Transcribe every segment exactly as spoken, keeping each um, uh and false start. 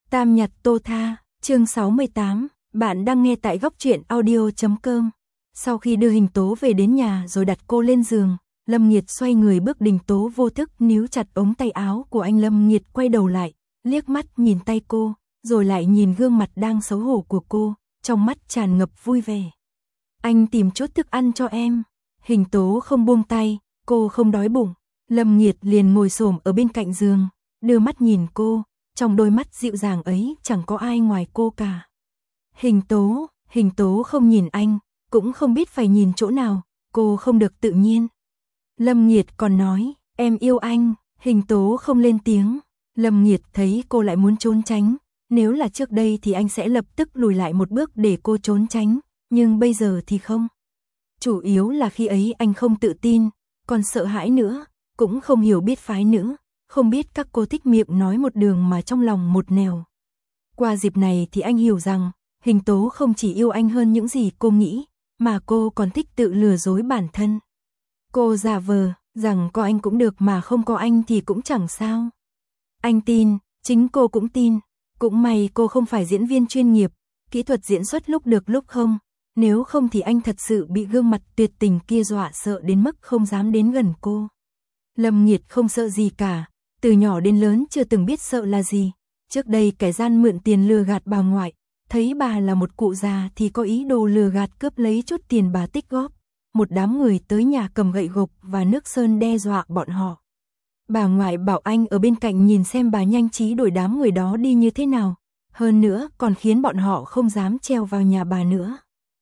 Tam Nhật Tô Tha, chương sáu mươi tám, bạn đang nghe tại góc truyện audio chấm com. Sau khi đưa Hình Tố về đến nhà rồi đặt cô lên giường, Lâm Nhiệt xoay người bước Đình Tố vô thức níu chặt ống tay áo của anh. Lâm Nhiệt quay đầu lại, liếc mắt nhìn tay cô, rồi lại nhìn gương mặt đang xấu hổ của cô, trong mắt tràn ngập vui vẻ. Anh tìm chút thức ăn cho em. Hình Tố không buông tay, cô không đói bụng. Lâm Nhiệt liền ngồi xổm ở bên cạnh giường, đưa mắt nhìn cô, trong đôi mắt dịu dàng ấy chẳng có ai ngoài cô cả. Hình Tố, Hình Tố không nhìn anh, cũng không biết phải nhìn chỗ nào, cô không được tự nhiên. Lâm Nhiệt còn nói, em yêu anh. Hình Tố không lên tiếng. Lâm Nhiệt thấy cô lại muốn trốn tránh, nếu là trước đây thì anh sẽ lập tức lùi lại một bước để cô trốn tránh, nhưng bây giờ thì không. Chủ yếu là khi ấy anh không tự tin, còn sợ hãi nữa, cũng không hiểu biết phái nữ, không biết các cô thích miệng nói một đường mà trong lòng một nẻo. Qua dịp này thì anh hiểu rằng, Hình Tố không chỉ yêu anh hơn những gì cô nghĩ, mà cô còn thích tự lừa dối bản thân. Cô giả vờ rằng có anh cũng được mà không có anh thì cũng chẳng sao. Anh tin, chính cô cũng tin. Cũng may cô không phải diễn viên chuyên nghiệp, kỹ thuật diễn xuất lúc được lúc không, nếu không thì anh thật sự bị gương mặt tuyệt tình kia dọa sợ đến mức không dám đến gần cô. Lâm Nhiệt không sợ gì cả, từ nhỏ đến lớn chưa từng biết sợ là gì. Trước đây kẻ gian mượn tiền lừa gạt bà ngoại, thấy bà là một cụ già thì có ý đồ lừa gạt cướp lấy chút tiền bà tích góp. Một đám người tới nhà cầm gậy gộc và nước sơn đe dọa bọn họ. Bà ngoại bảo anh ở bên cạnh nhìn xem bà nhanh trí đuổi đám người đó đi như thế nào. Hơn nữa còn khiến bọn họ không dám treo vào nhà bà nữa.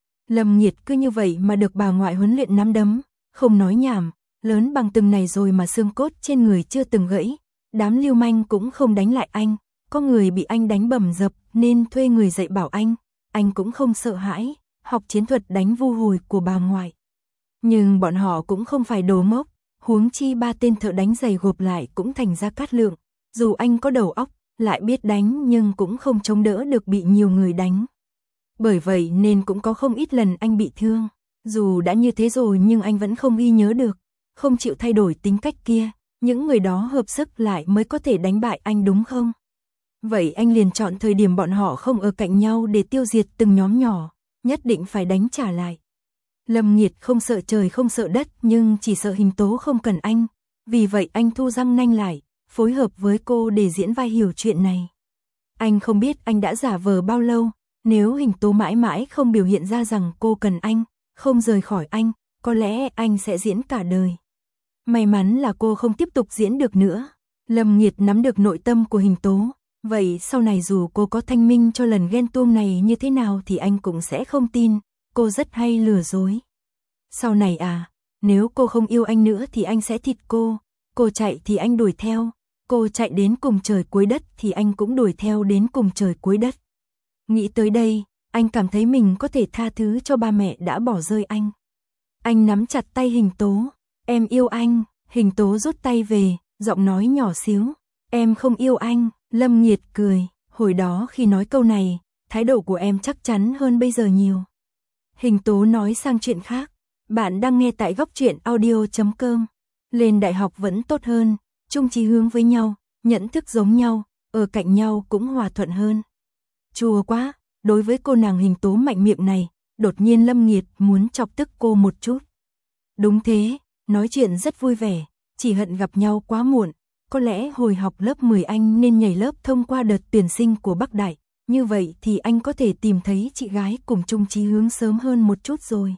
Lâm Nhiệt cứ như vậy mà được bà ngoại huấn luyện nắm đấm, không nói nhảm, lớn bằng từng này rồi mà xương cốt trên người chưa từng gãy. Đám lưu manh cũng không đánh lại anh, có người bị anh đánh bầm dập nên thuê người dạy bảo anh. Anh cũng không sợ hãi, học chiến thuật đánh vu hồi của bà ngoại. Nhưng bọn họ cũng không phải đồ ngốc, huống chi ba tên thợ đánh giày gộp lại cũng thành ra cát lượng. Dù anh có đầu óc, lại biết đánh nhưng cũng không chống đỡ được bị nhiều người đánh. Bởi vậy nên cũng có không ít lần anh bị thương. Dù đã như thế rồi nhưng anh vẫn không ghi nhớ được, không chịu thay đổi tính cách kia. Những người đó hợp sức lại mới có thể đánh bại anh đúng không? Vậy anh liền chọn thời điểm bọn họ không ở cạnh nhau để tiêu diệt từng nhóm nhỏ, nhất định phải đánh trả lại. Lâm Nhiệt không sợ trời không sợ đất nhưng chỉ sợ Hình Tố không cần anh. Vì vậy anh thu răng nanh lại, phối hợp với cô để diễn vai hiểu chuyện này. Anh không biết anh đã giả vờ bao lâu, nếu Hình Tố mãi mãi không biểu hiện ra rằng cô cần anh, không rời khỏi anh, có lẽ anh sẽ diễn cả đời. May mắn là cô không tiếp tục diễn được nữa. Lâm Nhiệt nắm được nội tâm của Hình Tố, vậy sau này dù cô có thanh minh cho lần ghen tuông này như thế nào thì anh cũng sẽ không tin. Cô rất hay lừa dối. Sau này à, nếu cô không yêu anh nữa thì anh sẽ thịt cô. Cô chạy thì anh đuổi theo. Cô chạy đến cùng trời cuối đất thì anh cũng đuổi theo đến cùng trời cuối đất. Nghĩ tới đây, anh cảm thấy mình có thể tha thứ cho ba mẹ đã bỏ rơi anh. Anh nắm chặt tay Hình Tố. Em yêu anh. Hình Tố rút tay về, giọng nói nhỏ xíu. Em không yêu anh. Lâm Nhiệt cười. Hồi đó khi nói câu này, thái độ của em chắc chắn hơn bây giờ nhiều. Hình Tố nói sang chuyện khác. Bạn đang nghe tại góc truyện audio chấm com. Lên đại học vẫn tốt hơn, chung chí hướng với nhau, nhận thức giống nhau, ở cạnh nhau cũng hòa thuận hơn. Chua quá, đối với cô nàng Hình Tố mạnh miệng này, đột nhiên Lâm Nhiệt muốn chọc tức cô một chút. Đúng thế, nói chuyện rất vui vẻ, chỉ hận gặp nhau quá muộn. Có lẽ hồi học lớp mười anh nên nhảy lớp thông qua đợt tuyển sinh của Bắc Đại. Như vậy thì anh có thể tìm thấy chị gái cùng chung chí hướng sớm hơn một chút rồi.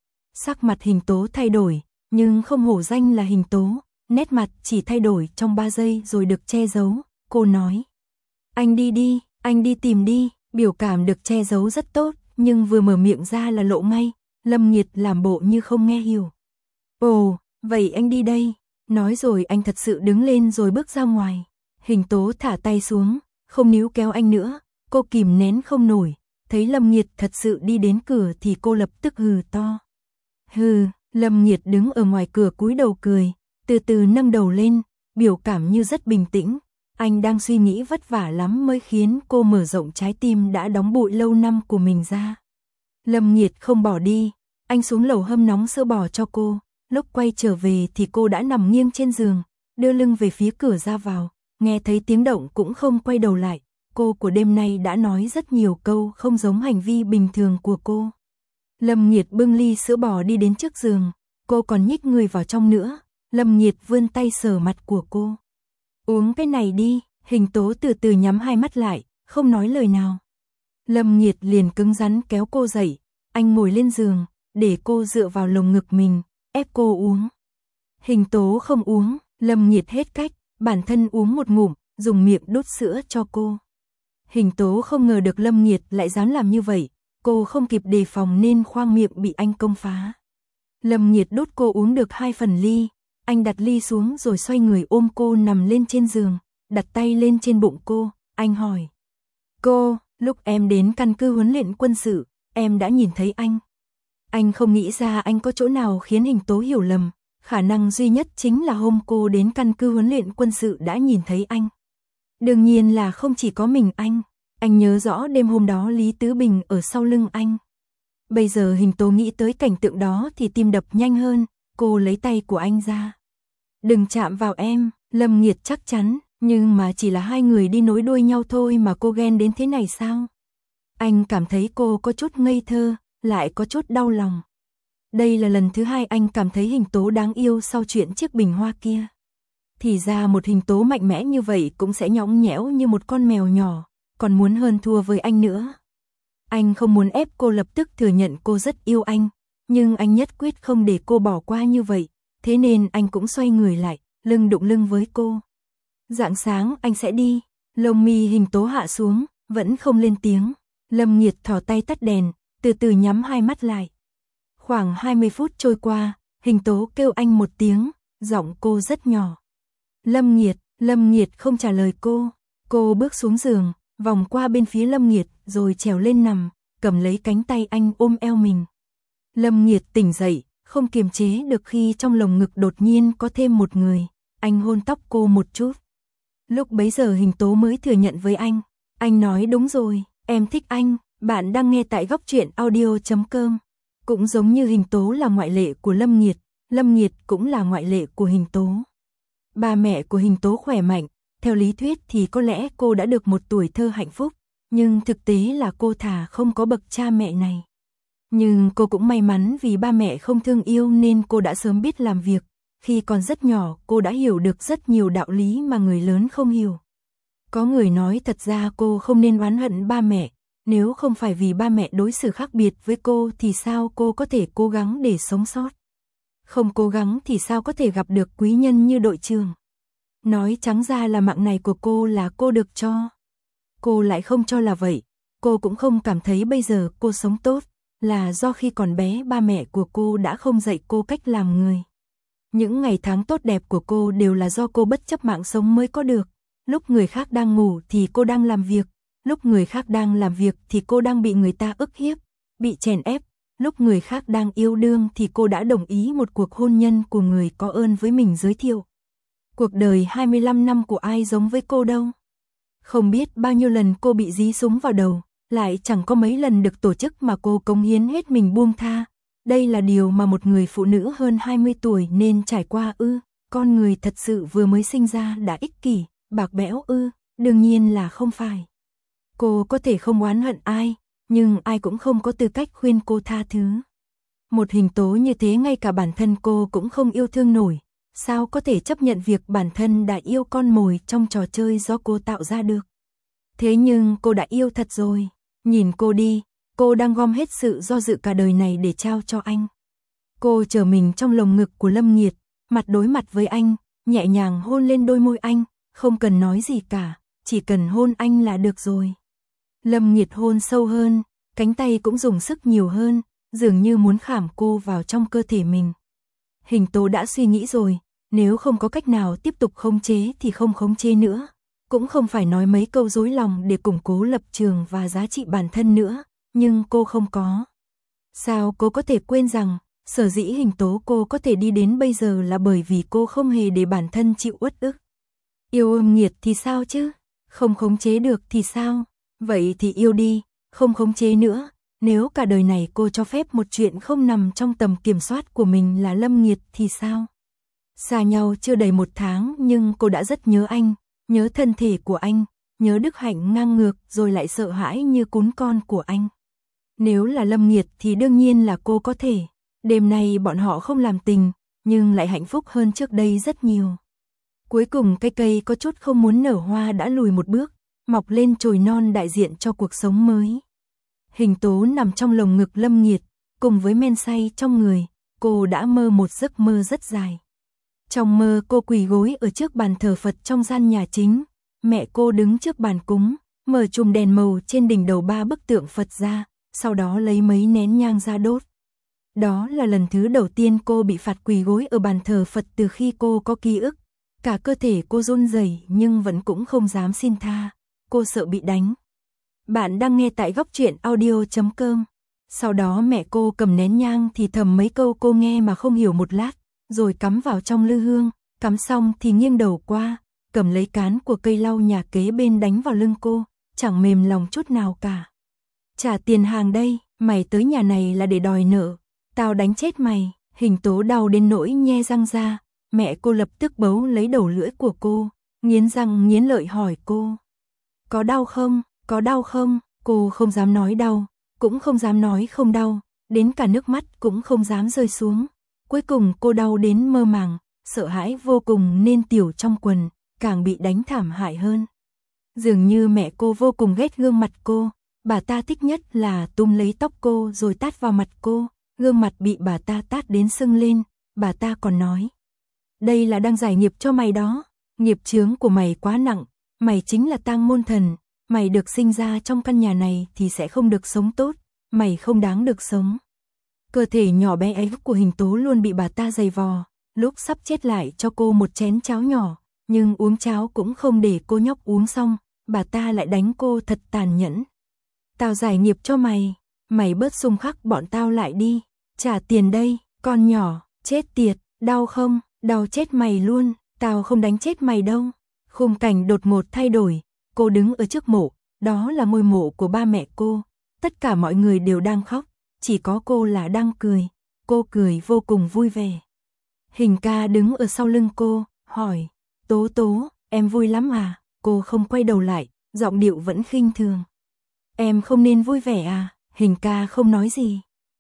Sắc mặt Hình Tố thay đổi, nhưng không hổ danh là Hình Tố, nét mặt chỉ thay đổi trong ba giây rồi được che giấu. Cô nói, anh đi đi, anh đi tìm đi, biểu cảm được che giấu rất tốt, nhưng vừa mở miệng ra là lộ ngay. Lâm Nhiệt làm bộ như không nghe hiểu. Ồ, vậy anh đi đây. Nói rồi anh thật sự đứng lên rồi bước ra ngoài. Hình Tố thả tay xuống, không níu kéo anh nữa. Cô kìm nén không nổi, thấy Lâm Nhiệt thật sự đi đến cửa thì cô lập tức hừ to. Hừ, Lâm Nhiệt đứng ở ngoài cửa cúi đầu cười, từ từ nâng đầu lên, biểu cảm như rất bình tĩnh. Anh đang suy nghĩ vất vả lắm mới khiến cô mở rộng trái tim đã đóng bụi lâu năm của mình ra. Lâm Nhiệt không bỏ đi, anh xuống lầu hâm nóng sữa bò cho cô. Lúc quay trở về thì cô đã nằm nghiêng trên giường, đưa lưng về phía cửa ra vào, nghe thấy tiếng động cũng không quay đầu lại. cô của đêm nay đã nói rất nhiều câu không giống hành vi bình thường của cô. Lâm Nghiệt bưng ly sữa bò đi đến trước giường, cô còn nhích người vào trong nữa, Lâm Nghiệt vươn tay sờ mặt của cô. Uống cái này đi, Hình Tố từ từ nhắm hai mắt lại, không nói lời nào. Lâm Nghiệt liền cứng rắn kéo cô dậy, anh ngồi lên giường, để cô dựa vào lồng ngực mình, ép cô uống. Hình Tố không uống, Lâm Nghiệt hết cách, bản thân uống một ngụm, dùng miệng đút sữa cho cô. Hình Tố không ngờ được Lâm Nghiệt lại dám làm như vậy, cô không kịp đề phòng nên khoang miệng bị anh công phá. Lâm Nghiệt đút cô uống được hai phần ly, anh đặt ly xuống rồi xoay người ôm cô nằm lên trên giường, đặt tay lên trên bụng cô, anh hỏi. Cô, lúc em đến căn cứ huấn luyện quân sự, em đã nhìn thấy anh. Anh không nghĩ ra anh có chỗ nào khiến Hình Tố hiểu lầm, khả năng duy nhất chính là hôm cô đến căn cứ huấn luyện quân sự đã nhìn thấy anh. Đương nhiên là không chỉ có mình anh, anh nhớ rõ đêm hôm đó Lý Tứ Bình ở sau lưng anh. Bây giờ Hình Tố nghĩ tới cảnh tượng đó thì tim đập nhanh hơn, cô lấy tay của anh ra. Đừng chạm vào em, Lâm Nghiệt chắc chắn, nhưng mà chỉ là hai người đi nối đuôi nhau thôi mà cô ghen đến thế này sao? Anh cảm thấy cô có chút ngây thơ, lại có chút đau lòng. Đây là lần thứ hai anh cảm thấy Hình Tố đáng yêu sau chuyện chiếc bình hoa kia. Thì ra một Hình Tố mạnh mẽ như vậy cũng sẽ nhõng nhẽo như một con mèo nhỏ, còn muốn hơn thua với anh nữa. Anh không muốn ép cô lập tức thừa nhận cô rất yêu anh, nhưng anh nhất quyết không để cô bỏ qua như vậy, thế nên anh cũng xoay người lại, lưng đụng lưng với cô. Rạng sáng anh sẽ đi, lông mi Hình Tố hạ xuống, vẫn không lên tiếng. Lâm Nghiệt thò tay tắt đèn, từ từ nhắm hai mắt lại. Khoảng hai mươi phút trôi qua, Hình Tố kêu anh một tiếng, giọng cô rất nhỏ. Lâm Nghiệt, Lâm Nghiệt không trả lời cô. Cô bước xuống giường, vòng qua bên phía Lâm Nghiệt, rồi trèo lên nằm, cầm lấy cánh tay anh ôm eo mình. Lâm Nghiệt tỉnh dậy, không kiềm chế được khi trong lồng ngực đột nhiên có thêm một người. Anh hôn tóc cô một chút. Lúc bấy giờ Hình Tố mới thừa nhận với anh. Anh nói đúng rồi, em thích anh. Bạn đang nghe tại góc truyện audio chấm com. Cũng giống như Hình Tố là ngoại lệ của Lâm Nghiệt, Lâm Nghiệt cũng là ngoại lệ của Hình Tố. Ba mẹ của Hình Tố khỏe mạnh, theo lý thuyết thì có lẽ cô đã được một tuổi thơ hạnh phúc, nhưng thực tế là cô thà không có bậc cha mẹ này. Nhưng cô cũng may mắn vì ba mẹ không thương yêu nên cô đã sớm biết làm việc, khi còn rất nhỏ cô đã hiểu được rất nhiều đạo lý mà người lớn không hiểu. Có người nói thật ra cô không nên oán hận ba mẹ, nếu không phải vì ba mẹ đối xử khác biệt với cô thì sao cô có thể cố gắng để sống sót. Không cố gắng thì sao có thể gặp được quý nhân như đội trưởng. Nói trắng ra là mạng này của cô là cô được cho. Cô lại không cho là vậy, cô cũng không cảm thấy bây giờ cô sống tốt, là do khi còn bé ba mẹ của cô đã không dạy cô cách làm người. Những ngày tháng tốt đẹp của cô đều là do cô bất chấp mạng sống mới có được. Lúc người khác đang ngủ thì cô đang làm việc, lúc người khác đang làm việc thì cô đang bị người ta ức hiếp, bị chèn ép, lúc người khác đang yêu đương thì cô đã đồng ý một cuộc hôn nhân của người có ơn với mình giới thiệu. Cuộc đời hai mươi lăm năm của ai giống với cô đâu. Không biết bao nhiêu lần cô bị dí súng vào đầu, lại chẳng có mấy lần được tổ chức mà cô cống hiến hết mình buông tha. Đây là điều mà một người phụ nữ hơn hai mươi tuổi nên trải qua ư, con người thật sự vừa mới sinh ra đã ích kỷ, bạc bẽo ư, đương nhiên là không phải. Cô có thể không oán hận ai, nhưng ai cũng không có tư cách khuyên cô tha thứ. Một Hình Tố như thế ngay cả bản thân cô cũng không yêu thương nổi, sao có thể chấp nhận việc bản thân đã yêu con mồi trong trò chơi do cô tạo ra được. Thế nhưng cô đã yêu thật rồi, nhìn cô đi, cô đang gom hết sự do dự cả đời này để trao cho anh. Cô chờ mình trong lồng ngực của Lâm Nghiệt, mặt đối mặt với anh, nhẹ nhàng hôn lên đôi môi anh, không cần nói gì cả, chỉ cần hôn anh là được rồi. Lâm Nghiệt hôn sâu hơn, cánh tay cũng dùng sức nhiều hơn, dường như muốn khảm cô vào trong cơ thể mình. Hình Tố đã suy nghĩ rồi, nếu không có cách nào tiếp tục khống chế thì không khống chế nữa, cũng không phải nói mấy câu dối lòng để củng cố lập trường và giá trị bản thân nữa, nhưng cô không có. Sao cô có thể quên rằng, sở dĩ Hình Tố cô có thể đi đến bây giờ là bởi vì cô không hề để bản thân chịu uất ức. Yêu Lâm Nghiệt thì sao chứ, không khống chế được thì sao, vậy thì yêu đi, không khống chế nữa. Nếu cả đời này cô cho phép một chuyện không nằm trong tầm kiểm soát của mình là Lâm Nghiệt thì sao? Xa nhau chưa đầy một tháng nhưng cô đã rất nhớ anh, nhớ thân thể của anh, nhớ đức hạnh ngang ngược rồi lại sợ hãi như cún con của anh. Nếu là Lâm Nghiệt thì đương nhiên là cô có thể. Đêm nay bọn họ không làm tình, nhưng lại hạnh phúc hơn trước đây rất nhiều. Cuối cùng cây cây có chút không muốn nở hoa đã lùi một bước, mọc lên chồi non đại diện cho cuộc sống mới. Hình Tố nằm trong lồng ngực Lâm Nghiệt, cùng với men say trong người, cô đã mơ một giấc mơ rất dài. Trong mơ cô quỳ gối ở trước bàn thờ Phật trong gian nhà chính, mẹ cô đứng trước bàn cúng, mở chùm đèn màu trên đỉnh đầu ba bức tượng Phật ra, sau đó lấy mấy nén nhang ra đốt. Đó là lần thứ đầu tiên cô bị phạt quỳ gối ở bàn thờ Phật từ khi cô có ký ức. Cả cơ thể cô run rẩy nhưng vẫn cũng không dám xin tha, cô sợ bị đánh. Bạn đang nghe tại góc truyện audio chấm com. Sau đó mẹ cô cầm nén nhang thì thầm mấy câu cô nghe mà không hiểu một lát, rồi cắm vào trong lư hương, cắm xong thì nghiêng đầu qua, cầm lấy cán của cây lau nhà kế bên đánh vào lưng cô, chẳng mềm lòng chút nào cả. Trả tiền hàng đây, mày tới nhà này là để đòi nợ, tao đánh chết mày. Hình Tố đau đến nỗi nhe răng ra, mẹ cô lập tức bấu lấy đầu lưỡi của cô, nghiến răng nghiến lợi hỏi cô. Có đau không, có đau không? Cô không dám nói đau, cũng không dám nói không đau, đến cả nước mắt cũng không dám rơi xuống. Cuối cùng cô đau đến mơ màng, sợ hãi vô cùng nên tiểu trong quần, càng bị đánh thảm hại hơn. Dường như mẹ cô vô cùng ghét gương mặt cô, bà ta thích nhất là túm lấy tóc cô rồi tát vào mặt cô, gương mặt bị bà ta tát đến sưng lên, bà ta còn nói. Đây là đang giải nghiệp cho mày đó, nghiệp chướng của mày quá nặng, mày chính là tang môn thần, mày được sinh ra trong căn nhà này thì sẽ không được sống tốt, mày không đáng được sống. Cơ thể nhỏ bé ấy của Hình Tố luôn bị bà ta giày vò, lúc sắp chết lại cho cô một chén cháo nhỏ, nhưng uống cháo cũng không để cô nhóc uống xong, bà ta lại đánh cô thật tàn nhẫn. Tao giải nghiệp cho mày, mày bớt xung khắc bọn tao lại đi, trả tiền đây, con nhỏ, chết tiệt, đau không, đau chết mày luôn, tao không đánh chết mày đâu. Khung cảnh đột ngột thay đổi, cô đứng ở trước mộ, đó là ngôi mộ của ba mẹ cô, tất cả mọi người đều đang khóc, chỉ có cô là đang cười, cô cười vô cùng vui vẻ. Hình ca đứng ở sau lưng cô, hỏi, Tố Tố, em vui lắm à? Cô không quay đầu lại, giọng điệu vẫn khinh thường. Em không nên vui vẻ à? Hình ca không nói gì.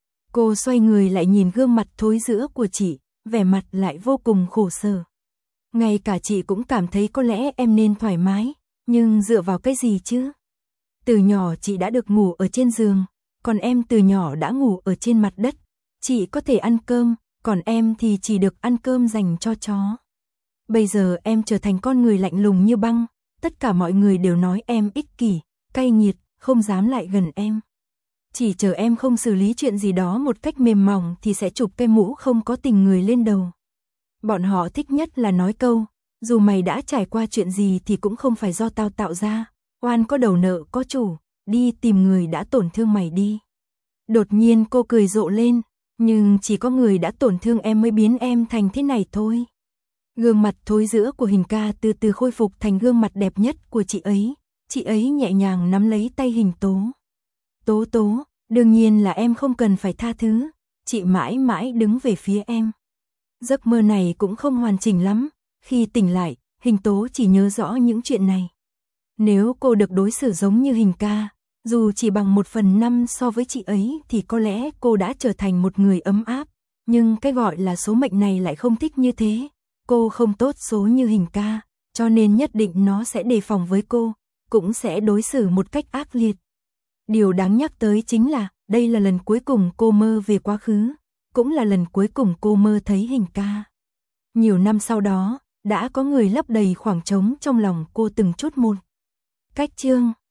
Cô xoay người lại nhìn gương mặt thối rữa của chị, vẻ mặt lại vô cùng khổ sở. Ngay cả chị cũng cảm thấy có lẽ em nên thoải mái, nhưng dựa vào cái gì chứ? Từ nhỏ chị đã được ngủ ở trên giường, còn em từ nhỏ đã ngủ ở trên mặt đất. Chị có thể ăn cơm, còn em thì chỉ được ăn cơm dành cho chó. Bây giờ em trở thành con người lạnh lùng như băng, tất cả mọi người đều nói em ích kỷ, cay nghiệt, không dám lại gần em. Chỉ chờ em không xử lý chuyện gì đó một cách mềm mỏng thì sẽ chụp cái mũ không có tình người lên đầu. Bọn họ thích nhất là nói câu, dù mày đã trải qua chuyện gì thì cũng không phải do tao tạo ra, oan có đầu nợ có chủ, đi tìm người đã tổn thương mày đi. Đột nhiên cô cười rộ lên, nhưng chỉ có người đã tổn thương em mới biến em thành thế này thôi. Gương mặt thối rữa của Hình ca từ từ khôi phục thành gương mặt đẹp nhất của chị ấy, chị ấy nhẹ nhàng nắm lấy tay Hình Tố. Tố Tố, đương nhiên là em không cần phải tha thứ, chị mãi mãi đứng về phía em. Giấc mơ này cũng không hoàn chỉnh lắm, khi tỉnh lại, Hình Tố chỉ nhớ rõ những chuyện này. Nếu cô được đối xử giống như Hình ca, dù chỉ bằng một phần năm so với chị ấy thì có lẽ cô đã trở thành một người ấm áp, nhưng cái gọi là số mệnh này lại không thích như thế. Cô không tốt số như Hình ca, cho nên nhất định nó sẽ đề phòng với cô, cũng sẽ đối xử một cách ác liệt. Điều đáng nhắc tới chính là, đây là lần cuối cùng cô mơ về quá khứ, cũng là lần cuối cùng cô mơ thấy Hình ca. Nhiều năm sau đó, đã có người lấp đầy khoảng trống trong lòng cô từng chút một. Cách chương